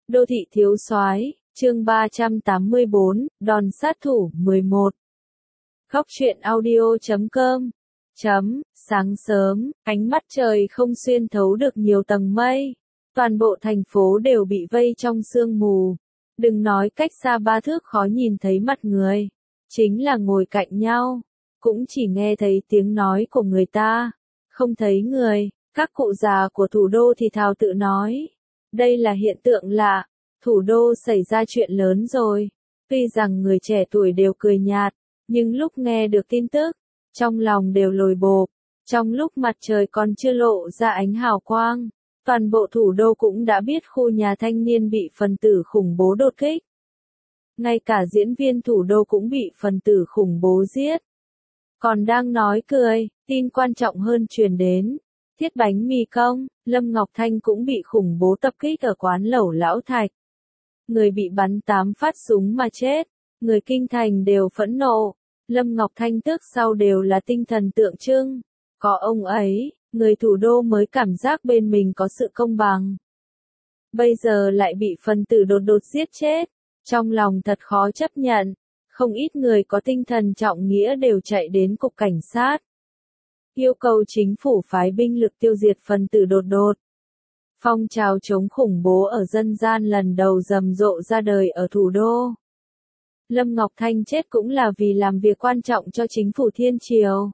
Đô thị thiếu soái, chương 384, đòn sát thủ 11. Góc truyện audio.com. Sáng sớm, ánh mắt trời không xuyên thấu được nhiều tầng mây. Toàn bộ thành phố đều bị vây trong sương mù. Đừng nói cách xa 3 thước khó nhìn thấy mặt người. Chính là ngồi cạnh nhau, cũng chỉ nghe thấy tiếng nói của người ta. Không thấy người, các cụ già của thủ đô thì thào tự nói. Đây là hiện tượng lạ, thủ đô xảy ra chuyện lớn rồi. Tuy rằng người trẻ tuổi đều cười nhạt, nhưng lúc nghe được tin tức, trong lòng đều lồi bộp. Trong lúc mặt trời còn chưa lộ ra ánh hào quang, toàn bộ thủ đô cũng đã biết khu nhà thanh niên bị phần tử khủng bố đột kích. Ngay cả diễn viên thủ đô cũng bị phần tử khủng bố giết. Còn đang nói cười, tin quan trọng hơn truyền đến. Thiết bánh mì công, Lâm Ngọc Thanh cũng bị khủng bố tập kích ở quán lẩu Lão Thạch. Người bị bắn 8 phát súng mà chết, người kinh thành đều phẫn nộ. Lâm Ngọc Thanh trước sau đều là tinh thần tượng trưng. Có ông ấy, người thủ đô mới cảm giác bên mình có sự công bằng. Bây giờ lại bị phần tử đột giết chết, trong lòng thật khó chấp nhận. Không ít người có tinh thần trọng nghĩa đều chạy đến cục cảnh sát, yêu cầu chính phủ phái binh lực tiêu diệt phần tử đột. Phong trào chống khủng bố ở dân gian lần đầu rầm rộ ra đời ở thủ đô. Lâm Ngọc Thanh chết cũng là vì làm việc quan trọng cho chính phủ Thiên Triều.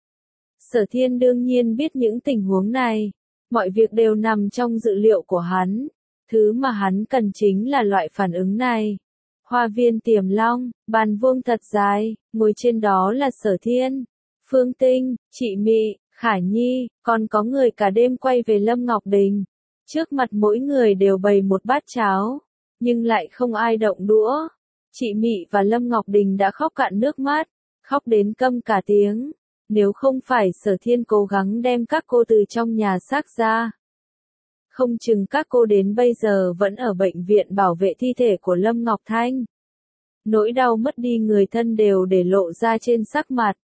Sở Thiên đương nhiên biết những tình huống này, mọi việc đều nằm trong dự liệu của hắn. Thứ mà hắn cần chính là loại phản ứng này. Hoa viên Tiềm Long, bàn vuông thật dài, ngồi trên đó là Sở Thiên, Phương Tinh, Chị Mị, Khả Nhi, còn có người cả đêm quay về Lâm Ngọc Đình. Trước mặt mỗi người đều bày một bát cháo, nhưng lại không ai động đũa. Chị Mị và Lâm Ngọc Đình đã khóc cạn nước mắt, khóc đến câm cả tiếng. Nếu không phải Sở Thiên cố gắng đem các cô từ trong nhà xác ra, không chừng các cô đến bây giờ vẫn ở bệnh viện bảo vệ thi thể của Lâm Ngọc Thanh. Nỗi đau mất đi người thân đều để lộ ra trên sắc mặt.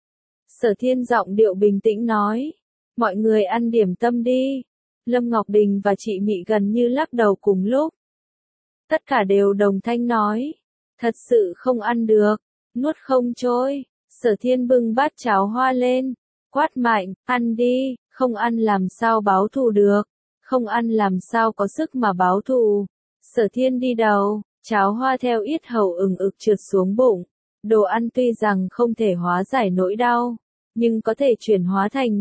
Sở Thiên giọng điệu bình tĩnh nói, mọi người ăn điểm tâm đi. Lâm Ngọc Đình và chị Mị gần như lắc đầu cùng lúc. Tất cả đều đồng thanh nói, thật sự không ăn được, nuốt không trôi. Sở Thiên bưng bát cháo hoa lên, quát mạnh, ăn đi, không ăn làm sao báo thù được, không ăn làm sao có sức mà báo thù. Sở Thiên đi đầu, cháo hoa theo yết hầu ừng ực trượt xuống bụng. Đồ ăn tuy rằng không thể hóa giải nỗi đau, nhưng có thể chuyển hóa thành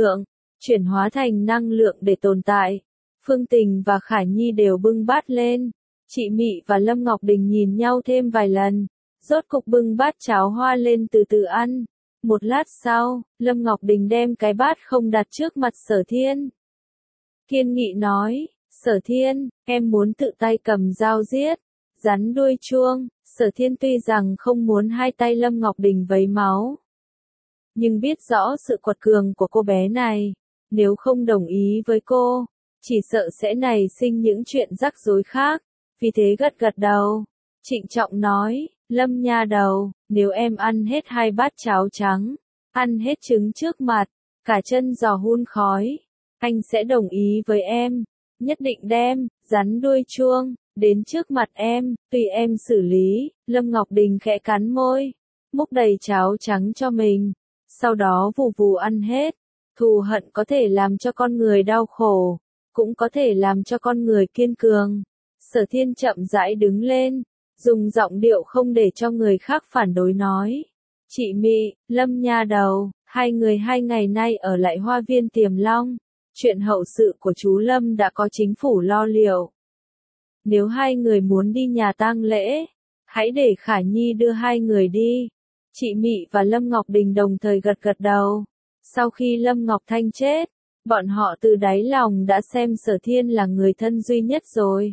năng lượng để tồn tại. Phương Tình và Khả Nhi đều bưng bát lên. Chị Mị và Lâm Ngọc Đình nhìn nhau thêm vài lần, rốt cục bưng bát cháo hoa lên từ từ ăn. Một lát sau, Lâm Ngọc Đình đem cái bát không đặt trước mặt Sở Thiên. Kiên nghị nói, Sở Thiên, em muốn tự tay cầm dao giết rắn đuôi chuông. Sở Thiên tuy rằng không muốn hai tay Lâm Ngọc Đình vấy máu, nhưng biết rõ sự quật cường của cô bé này. Nếu không đồng ý với cô, chỉ sợ sẽ nảy sinh những chuyện rắc rối khác. Vì thế gật đầu, trịnh trọng nói, Lâm nha đầu, nếu em ăn hết 2 bát cháo trắng, ăn hết trứng trước mặt, cả chân giò hun khói, anh sẽ đồng ý với em, nhất định đem rắn đuôi chuông đến trước mặt em, tùy em xử lý. Lâm Ngọc Đình khẽ cắn môi, múc đầy cháo trắng cho mình, sau đó vù vù ăn hết. Thù hận có thể làm cho con người đau khổ, cũng có thể làm cho con người kiên cường. Sở Thiên chậm rãi đứng lên, dùng giọng điệu không để cho người khác phản đối nói, chị Mị, Lâm nha đầu, hai người 2 ngày nay ở lại hoa viên Tiềm Long. Chuyện hậu sự của chú Lâm đã có chính phủ lo liệu. Nếu 2 người muốn đi nhà tang lễ, hãy để Khả Nhi đưa 2 người đi. Chị Mị và Lâm Ngọc Đình đồng thời gật đầu. Sau khi Lâm Ngọc Thanh chết, bọn họ từ đáy lòng đã xem Sở Thiên là người thân duy nhất rồi.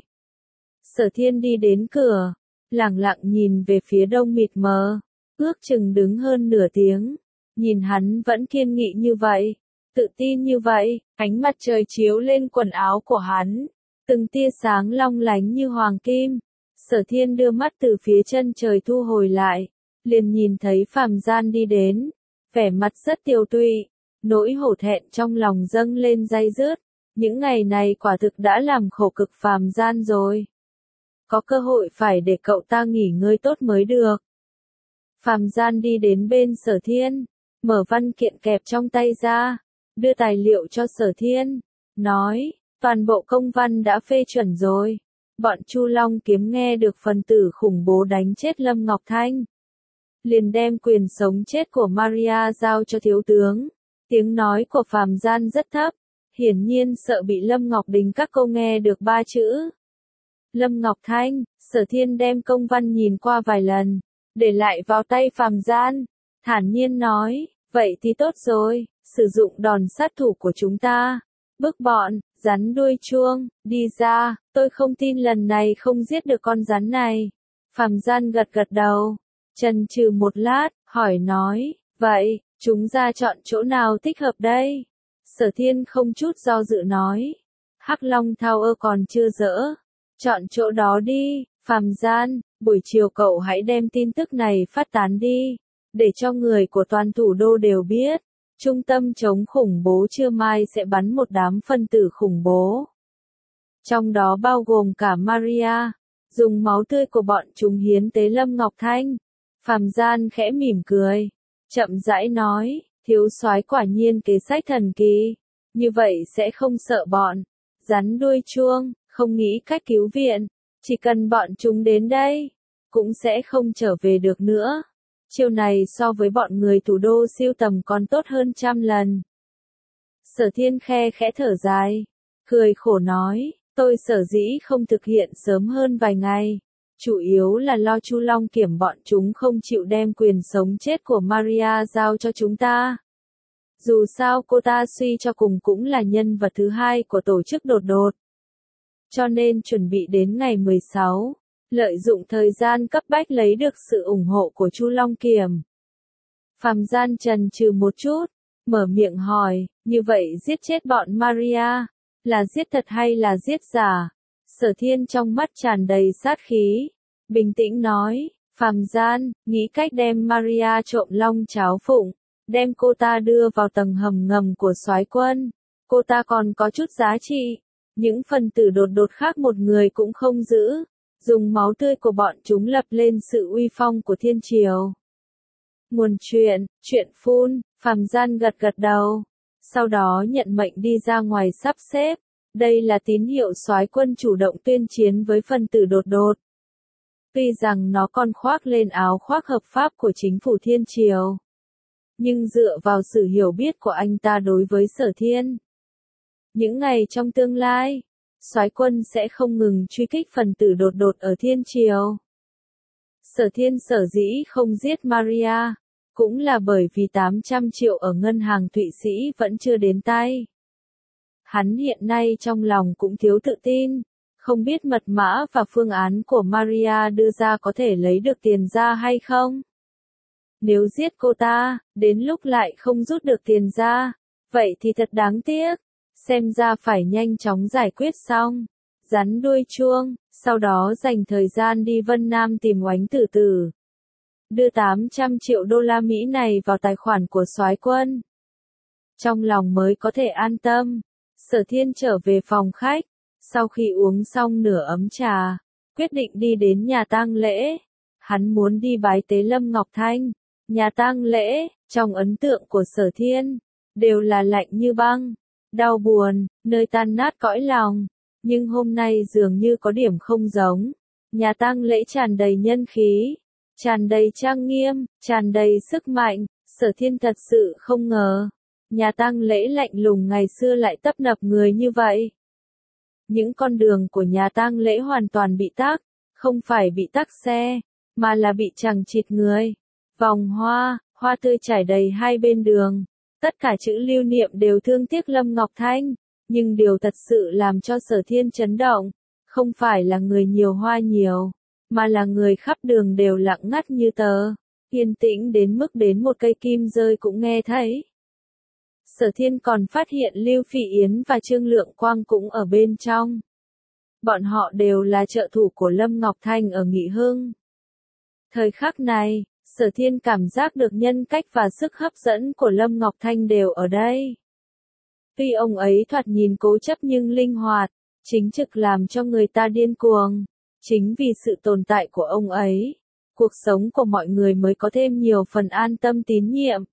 Sở Thiên đi đến cửa, lẳng lặng nhìn về phía đông mịt mờ, ước chừng đứng hơn nửa tiếng. Nhìn hắn vẫn kiên nghị như vậy, tự tin như vậy, ánh mặt trời chiếu lên quần áo của hắn, từng tia sáng long lánh như hoàng kim. Sở Thiên đưa mắt từ phía chân trời thu hồi lại, liền nhìn thấy Phàm Gian đi đến, vẻ mặt rất tiều tụy, nỗi hổ thẹn trong lòng dâng lên day dứt. Những ngày này quả thực đã làm khổ cực Phàm Gian rồi. có cơ hội phải để cậu ta nghỉ ngơi tốt mới được. Phàm Gian đi đến bên Sở Thiên, mở văn kiện kẹp trong tay ra, đưa tài liệu cho Sở Thiên, nói, toàn bộ công văn đã phê chuẩn rồi. Bọn Chu Long Kiếm nghe được phần tử khủng bố đánh chết Lâm Ngọc Thanh, liền đem quyền sống chết của Maria giao cho thiếu tướng. Tiếng nói của Phàm Gian rất thấp, hiển nhiên sợ bị Lâm Ngọc Đình các cô nghe được ba chữ. Lâm Ngọc Thanh, Sở Thiên đem công văn nhìn qua vài lần, để lại vào tay Phàm Gian, thản nhiên nói, vậy thì tốt rồi, sử dụng đòn sát thủ của chúng ta, bức bọn rắn đuôi chuông đi ra, tôi không tin lần này không giết được con rắn này. Phàm Gian gật gật đầu, chần chừ một lát, hỏi nói, vậy, chúng ta chọn chỗ nào thích hợp đây? Sở Thiên không chút do dự nói, Hắc Long Tower còn chưa dỡ, chọn chỗ đó đi. Phàm Gian, buổi chiều cậu hãy đem tin tức này phát tán đi, để cho người của toàn thủ đô đều biết, trung tâm chống khủng bố trưa mai sẽ bắn một đám phân tử khủng bố. Trong đó bao gồm cả Maria, dùng máu tươi của bọn chúng hiến tế Lâm Ngọc Thanh. Phàm Gian khẽ mỉm cười, chậm rãi nói, thiếu soái quả nhiên kế sách thần kỳ, như vậy sẽ không sợ bọn rắn đuôi chuông, không nghĩ cách cứu viện, chỉ cần bọn chúng đến đây, cũng sẽ không trở về được nữa. Chiêu này so với bọn người thủ đô siêu tầm còn tốt hơn trăm lần. Sở Thiên khẽ thở dài, cười khổ nói, tôi sở dĩ không thực hiện sớm hơn vài ngày, chủ yếu là lo Chu Long Kiểm bọn chúng không chịu đem quyền sống chết của Maria giao cho chúng ta. Dù sao cô ta suy cho cùng cũng là nhân vật thứ hai của tổ chức đột đột. Cho nên chuẩn bị đến ngày 16, lợi dụng thời gian cấp bách lấy được sự ủng hộ của Chu Long Kiểm. Phàm Gian chần chừ một chút, mở miệng hỏi, như vậy giết chết bọn Maria, là giết thật hay là giết giả? Sở Thiên trong mắt tràn đầy sát khí, bình tĩnh nói, Phàm Gian, nghĩ cách đem Maria trộm long cháo phụng, đem cô ta đưa vào tầng hầm ngầm của soái quân. Cô ta còn có chút giá trị, những phần tử đột đột khác một người cũng không giữ, dùng máu tươi của bọn chúng lập lên sự uy phong của thiên triều. Nguồn chuyện phun, Phàm Gian gật gật đầu, sau đó nhận mệnh đi ra ngoài sắp xếp. Đây là tín hiệu soái quân chủ động tuyên chiến với phần tử đột đột. Tuy rằng nó còn khoác lên áo khoác hợp pháp của chính phủ thiên triều, nhưng dựa vào sự hiểu biết của anh ta đối với Sở Thiên, những ngày trong tương lai, soái quân sẽ không ngừng truy kích phần tử đột đột ở thiên triều. Sở Thiên sở dĩ không giết Maria, cũng là bởi vì 800 triệu ở ngân hàng Thụy Sĩ vẫn chưa đến tay. Hắn hiện nay trong lòng cũng thiếu tự tin, không biết mật mã và phương án của Maria đưa ra có thể lấy được tiền ra hay không. Nếu giết cô ta, đến lúc lại không rút được tiền ra, vậy thì thật đáng tiếc. Xem ra phải nhanh chóng giải quyết xong. Rắn đuôi chuông, sau đó dành thời gian đi Vân Nam tìm Oánh Tử Tử. Đưa 800 triệu đô la Mỹ này vào tài khoản của soái quân. Trong lòng mới có thể an tâm. Sở Thiên trở về phòng khách, sau khi uống xong nửa ấm trà, quyết định đi đến nhà tang lễ. Hắn muốn đi bái tế Lâm Ngọc Thanh. Nhà tang lễ, trong ấn tượng của Sở Thiên, đều là lạnh như băng, đau buồn, nơi tan nát cõi lòng. Nhưng hôm nay dường như có điểm không giống. Nhà tang lễ tràn đầy nhân khí, tràn đầy trang nghiêm, tràn đầy sức mạnh. Sở Thiên thật sự không ngờ, nhà tang lễ lạnh lùng ngày xưa lại tấp nập người như vậy. Những con đường của nhà tang lễ hoàn toàn bị tắc, không phải bị tắc xe, mà là bị chằng chịt người. Vòng hoa, hoa tươi trải đầy hai bên đường. Tất cả chữ lưu niệm đều thương tiếc Lâm Ngọc Thanh, nhưng điều thật sự làm cho Sở Thiên chấn động, không phải là người nhiều hoa nhiều, mà là người khắp đường đều lặng ngắt như tờ, yên tĩnh đến mức đến một cây kim rơi cũng nghe thấy. Sở Thiên còn phát hiện Lưu Phỉ Yến và Trương Lượng Quang cũng ở bên trong. Bọn họ đều là trợ thủ của Lâm Ngọc Thanh ở Nghị Hưng. Thời khắc này, Sở Thiên cảm giác được nhân cách và sức hấp dẫn của Lâm Ngọc Thanh đều ở đây. Tuy ông ấy thoạt nhìn cố chấp nhưng linh hoạt, chính trực làm cho người ta điên cuồng. Chính vì sự tồn tại của ông ấy, cuộc sống của mọi người mới có thêm nhiều phần an tâm tín nhiệm.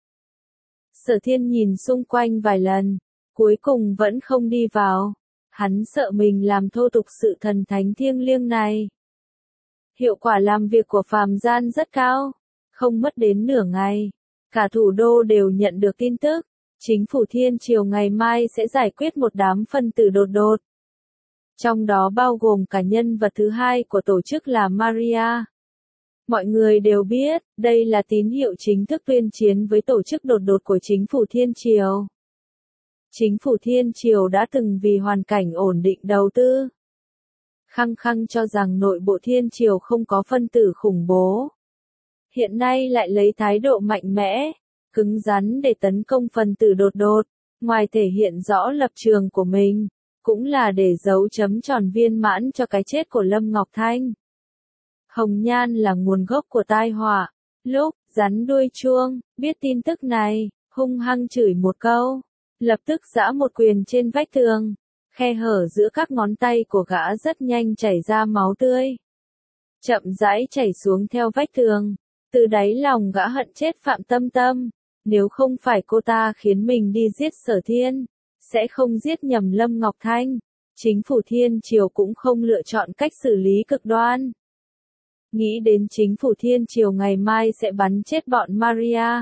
Sở Thiên nhìn xung quanh vài lần, cuối cùng vẫn không đi vào. Hắn sợ mình làm thô tục sự thần thánh thiêng liêng này. Hiệu quả làm việc của phàm gian rất cao, không mất đến nửa ngày. Cả thủ đô đều nhận được tin tức, chính phủ Thiên Triều ngày mai sẽ giải quyết một đám phân tử đột đột. Trong đó bao gồm cả nhân vật thứ hai của tổ chức là Maria. Mọi người đều biết, đây là tín hiệu chính thức tuyên chiến với tổ chức đột đột của chính phủ Thiên Triều. Chính phủ Thiên Triều đã từng vì hoàn cảnh ổn định đầu tư. Khăng khăng cho rằng nội bộ Thiên Triều không có phân tử khủng bố. Hiện nay lại lấy thái độ mạnh mẽ, cứng rắn để tấn công phân tử đột đột, ngoài thể hiện rõ lập trường của mình, cũng là để dấu chấm tròn viên mãn cho cái chết của Lâm Ngọc Thanh. Hồng nhan là nguồn gốc của tai họa. Lúc rắn đuôi chuông biết tin tức này, hung hăng chửi một câu, lập tức giã một quyền trên vách tường. Khe hở giữa các ngón tay của gã rất nhanh chảy ra máu tươi, chậm rãi chảy xuống theo vách tường. Từ đáy lòng gã hận chết Phạm Tâm Tâm. Nếu không phải cô ta khiến mình đi giết Sở Thiên, sẽ không giết nhầm Lâm Ngọc Thanh. Chính phủ Thiên Triều cũng không lựa chọn cách xử lý cực đoan. Nghĩ đến chính phủ Thiên Triều ngày mai sẽ bắn chết bọn Maria.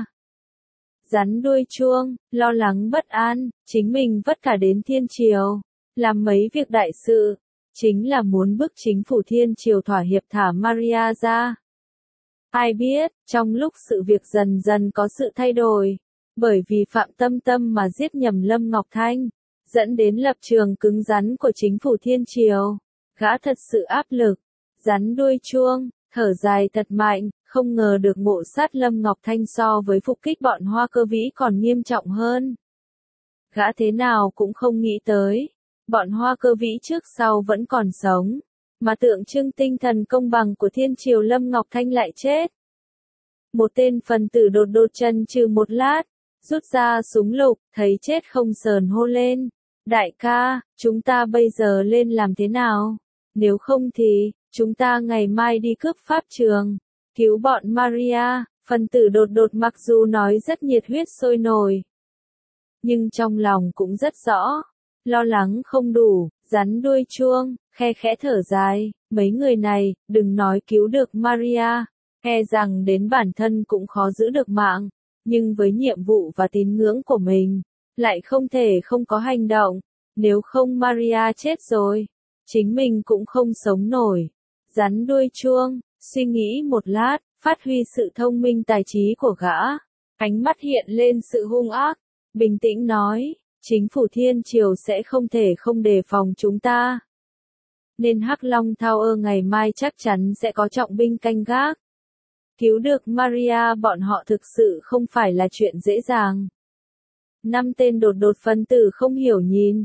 Rắn đuôi chuông, lo lắng bất an, chính mình vất cả đến Thiên Triều, làm mấy việc đại sự, chính là muốn bức chính phủ Thiên Triều thỏa hiệp thả Maria ra. Ai biết, trong lúc sự việc dần dần có sự thay đổi, bởi vì Phạm Tâm Tâm mà giết nhầm Lâm Ngọc Thanh, dẫn đến lập trường cứng rắn của chính phủ Thiên Triều. Gã thật sự áp lực, rắn đuôi chuông, thở dài thật mạnh, không ngờ được ngộ sát Lâm Ngọc Thanh so với phục kích bọn Hoa Cơ Vĩ còn nghiêm trọng hơn. Gã thế nào cũng không nghĩ tới, bọn Hoa Cơ Vĩ trước sau vẫn còn sống, mà tượng trưng tinh thần công bằng của Thiên Triều Lâm Ngọc Thanh lại chết. Một tên phần tử đột đột chân trừ một lát, rút ra súng lục, thấy chết không sờn hô lên. Đại ca, chúng ta bây giờ lên làm thế nào? Nếu không thì, chúng ta ngày mai đi cướp pháp trường, cứu bọn Maria. Phần tử đột đột mặc dù nói rất nhiệt huyết sôi nổi, nhưng trong lòng cũng rất rõ, lo lắng không đủ, rắn đuôi chuông, khe khẽ thở dài, mấy người này, đừng nói cứu được Maria, e rằng đến bản thân cũng khó giữ được mạng, nhưng với nhiệm vụ và tín ngưỡng của mình, lại không thể không có hành động, nếu không Maria chết rồi, chính mình cũng không sống nổi. Rắn đuôi chuông, suy nghĩ một lát, phát huy sự thông minh tài trí của gã, ánh mắt hiện lên sự hung ác, bình tĩnh nói, chính phủ Thiên Triều sẽ không thể không đề phòng chúng ta. Nên Hắc Long Tower ngày mai chắc chắn sẽ có trọng binh canh gác. Cứu được Maria bọn họ thực sự không phải là chuyện dễ dàng. 5 tên đột đột phân tử không hiểu nhìn,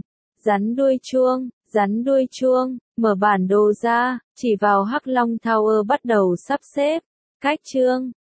rắn đuôi chuông, mở bản đồ ra, chỉ vào Hắc Long Tower bắt đầu sắp xếp, cách chương.